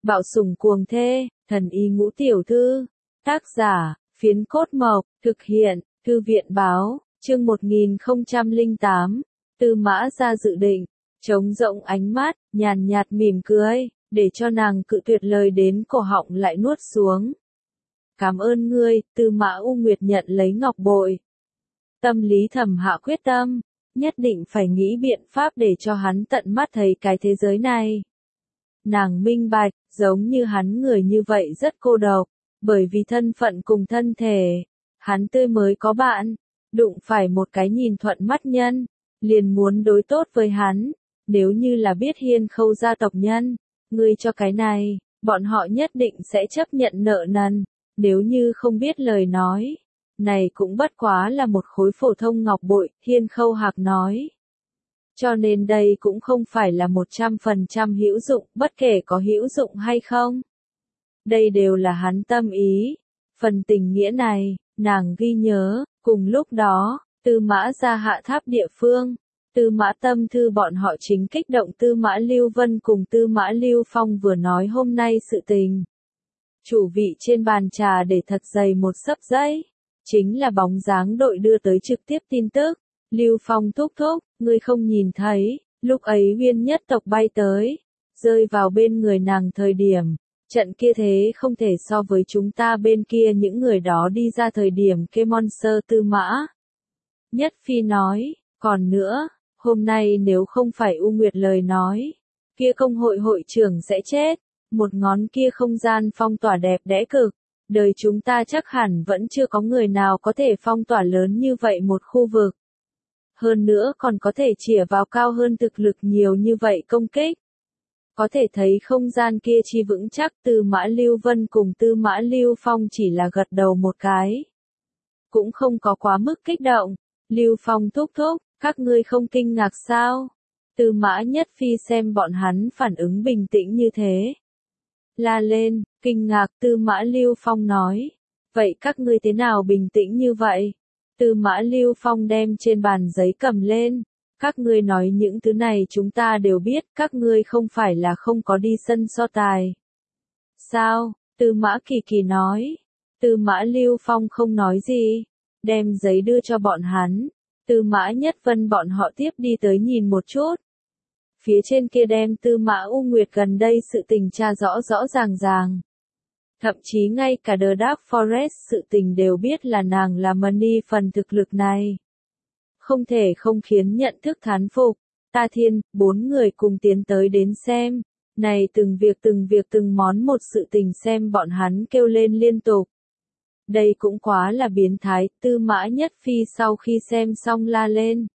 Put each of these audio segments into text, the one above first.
Bạo sủng cuồng thê, thần y ngũ tiểu thư. Tác giả, Phiến Cốt Mộc, thực hiện, Thư viện báo, chương 1008. Tư Mã Gia dự định, trống rỗng ánh mắt, nhàn nhạt mỉm cười, để cho nàng cự tuyệt lời đến cổ họng lại nuốt xuống. Cảm ơn ngươi, Tư Mã U Nguyệt nhận lấy ngọc bội. Tâm lý thầm hạ quyết tâm, nhất định phải nghĩ biện pháp để cho hắn tận mắt thấy cái thế giới này. Nàng minh bạch, giống như hắn người như vậy rất cô độc, bởi vì thân phận cùng thân thể. Hắn tươi mới có bạn, đụng phải một cái nhìn thuận mắt nhân, liền muốn đối tốt với hắn. Nếu như là biết Hiên Khâu gia tộc nhân, ngươi cho cái này, bọn họ nhất định sẽ chấp nhận nợ nần. Nếu như không biết lời nói, này cũng bất quá là một khối phổ thông ngọc bội, Hiên Khâu Hạc nói. Cho nên đây cũng không phải là 100% hữu dụng, bất kể có hữu dụng hay không. Đây đều là hắn tâm ý. Phần tình nghĩa này, nàng ghi nhớ, cùng lúc đó, Tư Mã Gia hạ tháp địa phương. Tư Mã Tâm Thư bọn họ chính kích động Tư Mã Lưu Vân cùng Tư Mã Lưu Phong vừa nói hôm nay sự tình. Chủ vị trên bàn trà để thật dày một xấp giấy, chính là bóng dáng đội đưa tới trực tiếp tin tức. Lưu Phong thúc thúc, ngươi không nhìn thấy, lúc ấy Uyên nhất tộc bay tới, rơi vào bên người nàng thời điểm, trận kia thế không thể so với chúng ta bên kia những người đó đi ra thời điểm kia Monster Tư Mã. Nhất Phi nói, còn nữa, hôm nay nếu không phải U Nguyệt lời nói, kia công hội hội trưởng sẽ chết, một ngón kia không gian phong tỏa đẹp đẽ cực, đời chúng ta chắc hẳn vẫn chưa có người nào có thể phong tỏa lớn như vậy một khu vực. Hơn nữa còn có thể chĩa vào cao hơn thực lực nhiều như vậy công kích. Có thể thấy không gian kia chi vững chắc. Tư Mã Lưu Vân cùng Tư Mã Lưu Phong chỉ là gật đầu một cái. Cũng không có quá mức kích động. Lưu Phong thúc thúc, các ngươi không kinh ngạc sao? Tư Mã Nhất Phi xem bọn hắn phản ứng bình tĩnh như thế. La lên, kinh ngạc. Tư Mã Lưu Phong nói. Vậy các ngươi thế nào bình tĩnh như vậy? Tư Mã Lưu Phong đem trên bàn giấy cầm lên. Các ngươi nói những thứ này chúng ta đều biết, các ngươi không phải là không có đi sân so tài. Sao? Tư Mã Kỳ Kỳ nói. Tư Mã Lưu Phong không nói gì, đem giấy đưa cho bọn hắn. Tư Mã Nhất Vân bọn họ tiếp đi tới nhìn một chút. Phía trên kia đem Tư Mã U Nguyệt gần đây sự tình tra rõ rõ ràng ràng. Thậm chí ngay cả The Dark Forest sự tình đều biết là nàng là Money phần thực lực này. Không thể không khiến nhận thức thán phục. Ta Thiên, 4 người cùng tiến tới đến xem. Này từng việc từng món một sự tình xem bọn hắn kêu lên liên tục. Đây cũng quá là biến thái. Tư Mã Nhất Phi sau khi xem xong la lên.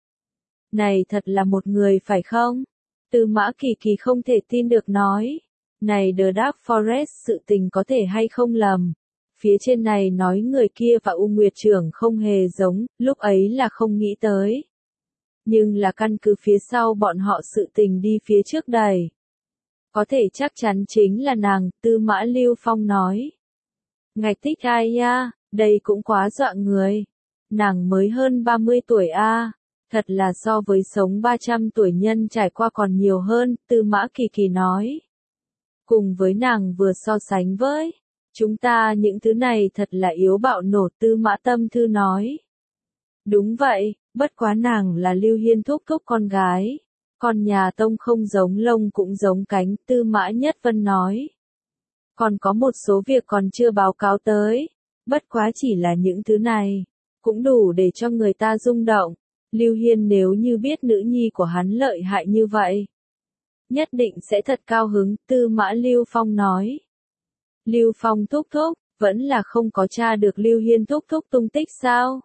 Này thật là một người phải không? Tư Mã Kỳ Kỳ không thể tin được nói. Này The Dark Forest sự tình có thể hay không lầm. Phía trên này nói người kia và U Nguyệt trưởng không hề giống, lúc ấy là không nghĩ tới. Nhưng là căn cứ phía sau bọn họ sự tình đi phía trước đẩy. Có thể chắc chắn chính là nàng. Tư Mã Lưu Phong nói. Ngạch tích ai ya, đây cũng quá dọa người. Nàng mới hơn 30 tuổi a, thật là so với sống 300 tuổi nhân trải qua còn nhiều hơn. Tư Mã Kỳ Kỳ nói. Cùng với nàng vừa so sánh với chúng ta những thứ này thật là yếu bạo nổ. Tư Mã Tâm Thư nói. Đúng vậy, bất quá nàng là Lưu Hiên thúc thúc con gái. Con nhà Tông không giống lông cũng giống cánh. Tư Mã Nhất Vân nói. Còn có một số việc còn chưa báo cáo tới. Bất quá chỉ là những thứ này. Cũng đủ để cho người ta rung động. Lưu Hiên nếu như biết nữ nhi của hắn lợi hại như vậy. Nhất định sẽ thật cao hứng. Tư Mã Lưu Phong nói. Lưu Phong thúc thúc, vẫn là không có tra được Lưu Hiên thúc thúc tung tích sao?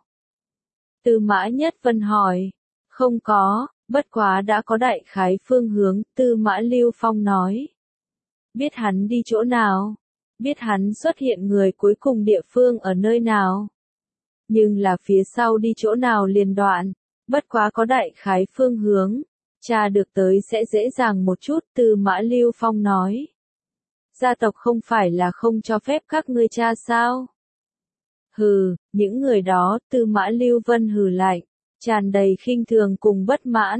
Tư Mã Nhất Vân hỏi. Không có, bất quá đã có đại khái phương hướng. Tư Mã Lưu Phong nói. Biết hắn đi chỗ nào? Biết hắn xuất hiện người cuối cùng địa phương ở nơi nào? Nhưng là phía sau đi chỗ nào liền đoạn. Bất quá có đại khái phương hướng. Tra được tới sẽ dễ dàng một chút. Tư Mã Lưu Phong nói. Gia tộc không phải là không cho phép các ngươi tra sao? Hừ, những người đó. Tư Mã Lưu Vân hừ lạnh, tràn đầy khinh thường cùng bất mãn.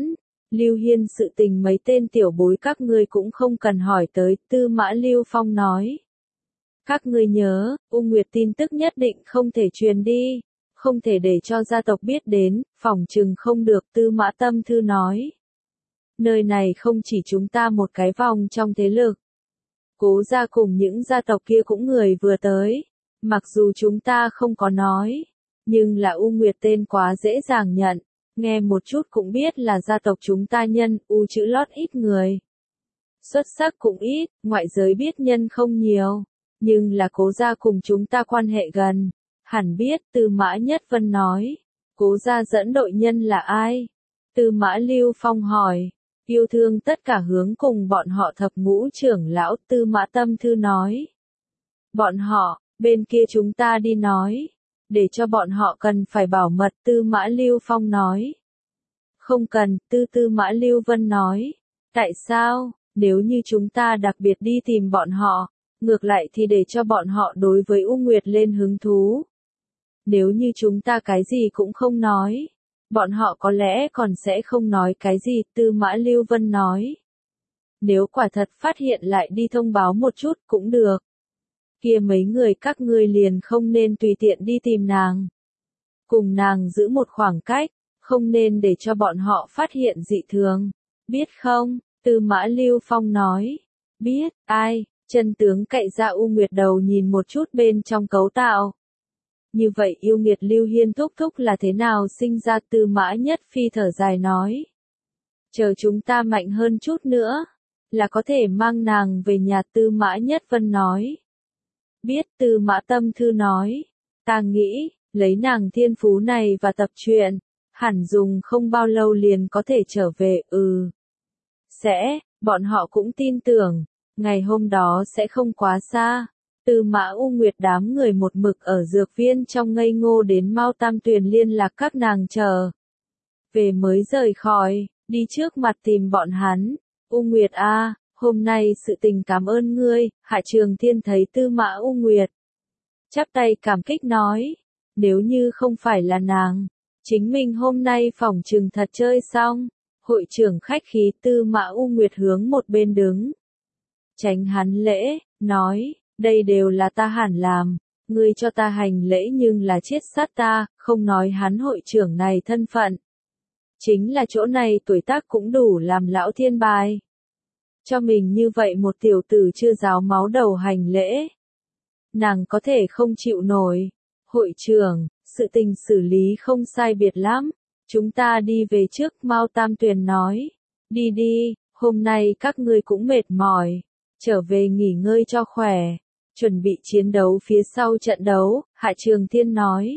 Lưu Hiên sự tình mấy tên tiểu bối các ngươi cũng không cần hỏi tới, Tư Mã Lưu Phong nói. Các ngươi nhớ, U Nguyệt tin tức nhất định không thể truyền đi, không thể để cho gia tộc biết đến, phỏng chừng không được, Tư Mã Tâm Thư nói. Nơi này không chỉ chúng ta một cái vòng trong thế lực. Cố gia cùng những gia tộc kia cũng người vừa tới, mặc dù chúng ta không có nói, nhưng là U Nguyệt tên quá dễ dàng nhận, nghe một chút cũng biết là gia tộc chúng ta nhân, U chữ lót ít người. Xuất sắc cũng ít, ngoại giới biết nhân không nhiều, nhưng là Cố gia cùng chúng ta quan hệ gần, hẳn biết, Tư Mã Nhất Vân nói. Cố gia dẫn đội nhân là ai? Tư Mã Lưu Phong hỏi. Yêu thương tất cả hướng cùng bọn họ thập ngũ trưởng lão, Tư Mã Tâm Thư nói. Bọn họ, bên kia chúng ta đi nói, để cho bọn họ cần phải bảo mật, Tư Mã Lưu Phong nói. Không cần, Tư Mã Lưu Vân nói. Tại sao, nếu như chúng ta đặc biệt đi tìm bọn họ, ngược lại thì để cho bọn họ đối với U Nguyệt lên hứng thú. Nếu như chúng ta cái gì cũng không nói, bọn họ có lẽ còn sẽ không nói cái gì, Tư Mã Lưu Vân nói. Nếu quả thật phát hiện lại đi thông báo một chút cũng được. Kia mấy người các ngươi liền không nên tùy tiện đi tìm nàng. Cùng nàng giữ một khoảng cách, không nên để cho bọn họ phát hiện dị thường. Biết không? Tư Mã Lưu Phong nói. Biết, ai? Chân tướng cậy ra U Nguyệt đầu nhìn một chút bên trong cấu tạo. Như vậy yêu nghiệt Lưu Hiên thúc thúc là thế nào sinh ra, Tư Mã Nhất Phi thở dài nói. Chờ chúng ta mạnh hơn chút nữa, là có thể mang nàng về nhà, Tư Mã Nhất Vân nói. Biết, Tư Mã Tâm Thư nói. Ta nghĩ, lấy nàng thiên phú này và tập truyện, hẳn dùng không bao lâu liền có thể trở về, Sẽ, bọn họ cũng tin tưởng, ngày hôm đó sẽ không quá xa. Tư Mã U Nguyệt đám người một mực ở dược viên trong ngây ngô đến Mao Tam Tuyền liên lạc các nàng chờ. Về mới rời khỏi, đi trước mặt tìm bọn hắn. U Nguyệt a, hôm nay sự tình cảm ơn ngươi, Hạ Trường Thiên thấy Tư Mã U Nguyệt. Chắp tay cảm kích nói, nếu như không phải là nàng, chính mình hôm nay phỏng chừng thật chơi xong. Hội trưởng khách khí, Tư Mã U Nguyệt hướng một bên đứng. Tránh hắn lễ, nói. Đây đều là ta hẳn làm, ngươi cho ta hành lễ nhưng là chiết sát ta, không nói hắn hội trưởng này thân phận. Chính là chỗ này tuổi tác cũng đủ làm lão thiên bài. Cho mình như vậy một tiểu tử chưa ráo máu đầu hành lễ. Nàng có thể không chịu nổi. Hội trưởng, sự tình xử lý không sai biệt lắm. Chúng ta đi về trước, Mao Tam Tuyền nói. Đi đi, hôm nay các ngươi cũng mệt mỏi. Trở về nghỉ ngơi cho khỏe. Chuẩn bị chiến đấu phía sau trận đấu, Hạ Trường Thiên nói.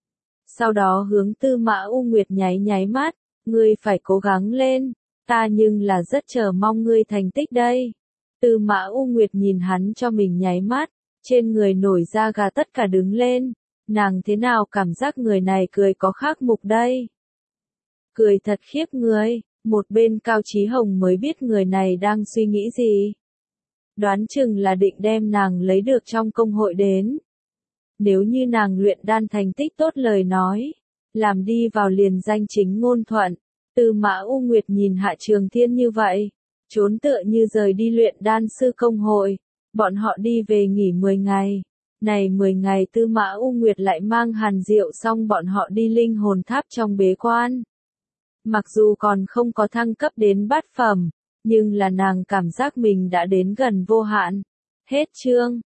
Sau đó hướng Tư Mã U Nguyệt nháy mắt, ngươi phải cố gắng lên, ta nhưng là rất chờ mong ngươi thành tích đây. Tư Mã U Nguyệt nhìn hắn cho mình nháy mắt, trên người nổi da gà tất cả đứng lên, nàng thế nào cảm giác người này cười có khác mục đây. Cười thật khiếp người, một bên Cao Chí Hồng mới biết người này đang suy nghĩ gì. Đoán chừng là định đem nàng lấy được trong công hội đến. Nếu như nàng luyện đan thành tích tốt lời nói, làm đi vào liền danh chính ngôn thuận. Tư Mã U Nguyệt nhìn Hạ Trường Thiên như vậy, trốn tựa như rời đi luyện đan sư công hội, bọn họ đi về nghỉ 10 ngày. Này 10 ngày Tư Mã U Nguyệt lại mang Hàn Diệu xong bọn họ đi linh hồn tháp trong bế quan. Mặc dù còn không có thăng cấp đến bát phẩm, nhưng là nàng cảm giác mình đã đến gần vô hạn. Hết chương.